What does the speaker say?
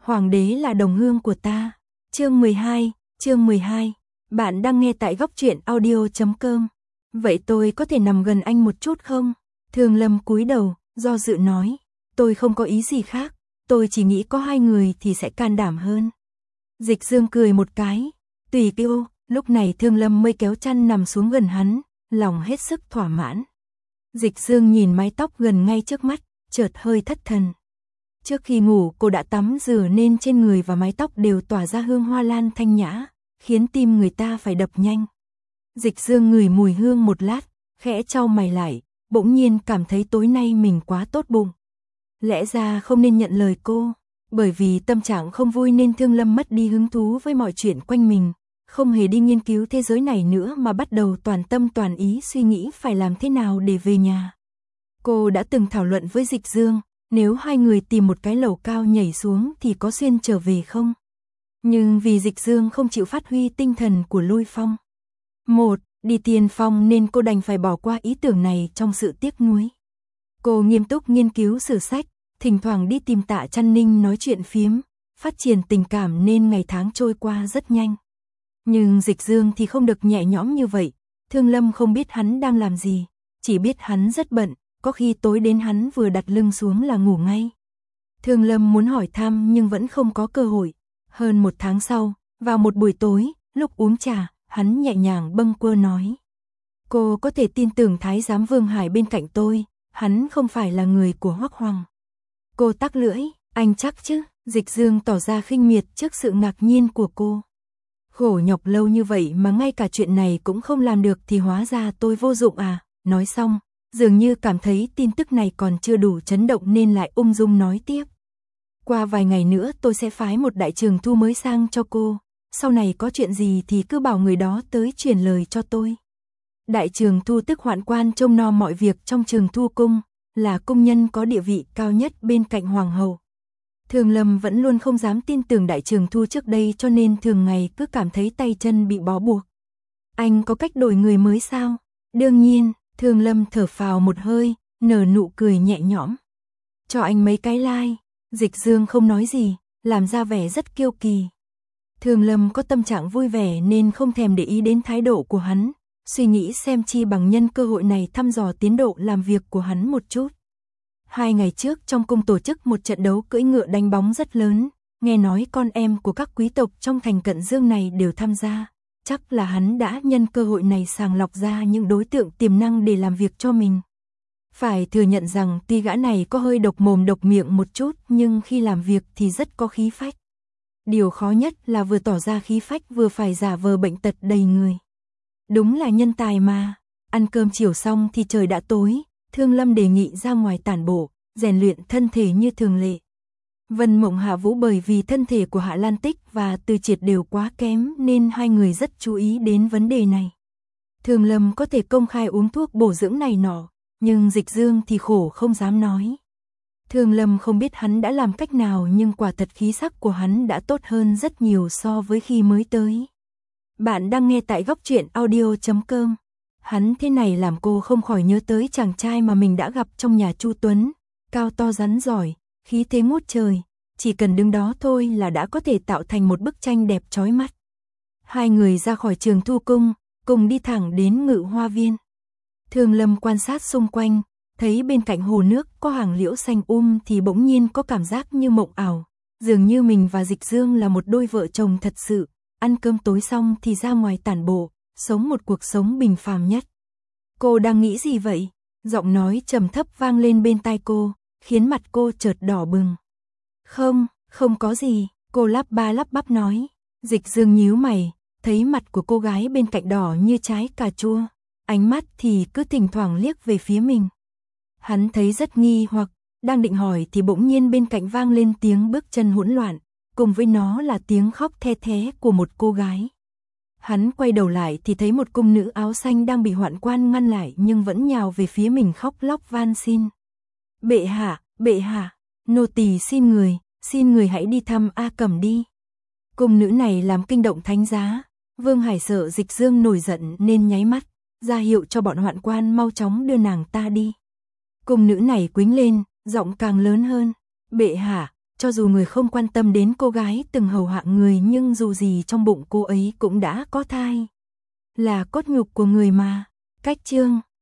Hoàng đế là đồng hương của ta. Chương 12. Bạn đang nghe tại góc truyện audio.com. Vậy tôi có thể nằm gần anh một chút không? Thường Lâm cúi đầu, do dự nói. Tôi không có ý gì khác, tôi chỉ nghĩ có hai người thì sẽ can đảm hơn. Dịch Dương cười một cái. Tùy kêu, lúc này Thường Lâm mới kéo chăn nằm xuống gần hắn, lòng hết sức thỏa mãn. Dịch Dương nhìn mái tóc gần ngay trước mắt, chợt hơi thất thần. Trước khi ngủ cô đã tắm rửa nên trên người và mái tóc đều tỏa ra hương hoa lan thanh nhã, khiến tim người ta phải đập nhanh. Dịch Dương ngửi mùi hương một lát, khẽ chau mày lại, bỗng nhiên cảm thấy tối nay mình quá tốt bụng. Lẽ ra không nên nhận lời cô, bởi vì tâm trạng không vui nên Thương Lâm mất đi hứng thú với mọi chuyện quanh mình, không hề đi nghiên cứu thế giới này nữa mà bắt đầu toàn tâm toàn ý suy nghĩ phải làm thế nào để về nhà. Cô đã từng thảo luận với Dịch Dương, nếu hai người tìm một cái lầu cao nhảy xuống thì có xuyên trở về không? Nhưng vì Dịch Dương không chịu phát huy tinh thần của Lôi Phong. Đi tiền phong nên cô đành phải bỏ qua ý tưởng này trong sự tiếc nuối. Cô nghiêm túc nghiên cứu sử sách, thỉnh thoảng đi tìm Tạ Trăn Ninh nói chuyện phiếm, phát triển tình cảm nên ngày tháng trôi qua rất nhanh. Nhưng Dịch Dương thì không được nhẹ nhõm như vậy, Thương Lâm không biết hắn đang làm gì, chỉ biết hắn rất bận, có khi tối đến hắn vừa đặt lưng xuống là ngủ ngay. Thương Lâm muốn hỏi thăm nhưng vẫn không có cơ hội. Hơn một tháng sau, vào một buổi tối, lúc uống trà, hắn nhẹ nhàng bâng quơ nói. Cô có thể tin tưởng Thái giám Vương Hải bên cạnh tôi, hắn không phải là người của Hoắc Hoàng. Cô tắc lưỡi, anh chắc chứ? Dịch Dương tỏ ra khinh miệt trước sự ngạc nhiên của cô. Khổ nhọc lâu như vậy mà ngay cả chuyện này cũng không làm được thì hóa ra tôi vô dụng à? Nói xong, dường như cảm thấy tin tức này còn chưa đủ chấn động nên lại ung dung nói tiếp. Qua vài ngày nữa tôi sẽ phái một đại trường thu mới sang cho cô, sau này có chuyện gì thì cứ bảo người đó tới truyền lời cho tôi. Đại trường thu tức hoạn quan trông nom mọi việc trong trường thu cung, là cung nhân có địa vị cao nhất bên cạnh hoàng hậu. Thường Lâm vẫn luôn không dám tin tưởng đại trường thu trước đây cho nên thường ngày cứ cảm thấy tay chân bị bó buộc. Anh có cách đổi người mới sao? Đương nhiên. Thương Lâm thở phào một hơi, nở nụ cười nhẹ nhõm. Cho anh mấy cái like. Dịch Dương không nói gì, làm ra vẻ rất kiêu kỳ. Thương Lâm có tâm trạng vui vẻ nên không thèm để ý đến thái độ của hắn, suy nghĩ xem chi bằng nhân cơ hội này thăm dò tiến độ làm việc của hắn một chút. 2 ngày trước trong cung tổ chức một trận đấu cưỡi ngựa đánh bóng rất lớn, nghe nói con em của các quý tộc trong thành Cận Dương này đều tham gia. Chắc là hắn đã nhân cơ hội này sàng lọc ra những đối tượng tiềm năng để làm việc cho mình. Phải thừa nhận rằng tuy gã này có hơi độc mồm độc miệng một chút nhưng khi làm việc thì rất có khí phách. Điều khó nhất là vừa tỏ ra khí phách vừa phải giả vờ bệnh tật đầy người. Đúng là nhân tài mà. Ăn cơm chiều xong thì trời đã tối, Thương Lâm đề nghị ra ngoài tản bộ, rèn luyện thân thể như thường lệ. Vân Mộng Hạ Vũ bởi vì thân thể của Hạ Lan Tích và Từ Triệt đều quá kém nên hai người rất chú ý đến vấn đề này. Thường Lâm có thể công khai uống thuốc bổ dưỡng này nọ, nhưng Dịch Dương thì khổ không dám nói. Thường Lâm không biết hắn đã làm cách nào nhưng quả thật khí sắc của hắn đã tốt hơn rất nhiều so với khi mới tới. Bạn đang nghe tại góc truyện audio.com. Hắn thế này làm cô không khỏi nhớ tới chàng trai mà mình đã gặp trong nhà Chu Tuấn, cao to rắn giỏi, khí thế ngút trời, chỉ cần đứng đó thôi là đã có thể tạo thành một bức tranh đẹp chói mắt. Hai người ra khỏi trường thu cung, cùng đi thẳng đến Ngự Hoa Viên. Thường Lâm quan sát xung quanh, thấy bên cạnh hồ nước có hàng liễu xanh thì bỗng nhiên có cảm giác như mộng ảo, dường như mình và Dịch Dương là một đôi vợ chồng thật sự, ăn cơm tối xong thì ra ngoài tản bộ, sống một cuộc sống bình phàm nhất. Cô đang nghĩ gì vậy? Giọng nói trầm thấp vang lên bên tai cô, khiến mặt cô chợt đỏ bừng. Không có gì, cô lắp ba lắp bắp nói. Dịch Dương nhíu mày, thấy mặt của cô gái bên cạnh đỏ như trái cà chua, ánh mắt thì cứ thỉnh thoảng liếc về phía mình. Hắn thấy rất nghi hoặc, đang định hỏi thì bỗng nhiên bên cạnh vang lên tiếng bước chân hỗn loạn, cùng với nó là tiếng khóc the thé của một cô gái. Hắn quay đầu lại thì thấy một cung nữ áo xanh đang bị hoạn quan ngăn lại nhưng vẫn nhào về phía mình khóc lóc van xin. Bệ hạ, nô tỳ xin người hãy đi thăm A Cẩm đi. Cung nữ này làm kinh động thánh giá, Vương Hải sợ Dịch Dương nổi giận nên nháy mắt, ra hiệu cho bọn hoạn quan mau chóng đưa nàng ta đi. Cung nữ này quýnh lên, giọng càng lớn hơn. Bệ hạ, cho dù người không quan tâm đến cô gái từng hầu hạ người nhưng dù gì trong bụng cô ấy cũng đã có thai. Là cốt nhục của người mà. Cách chương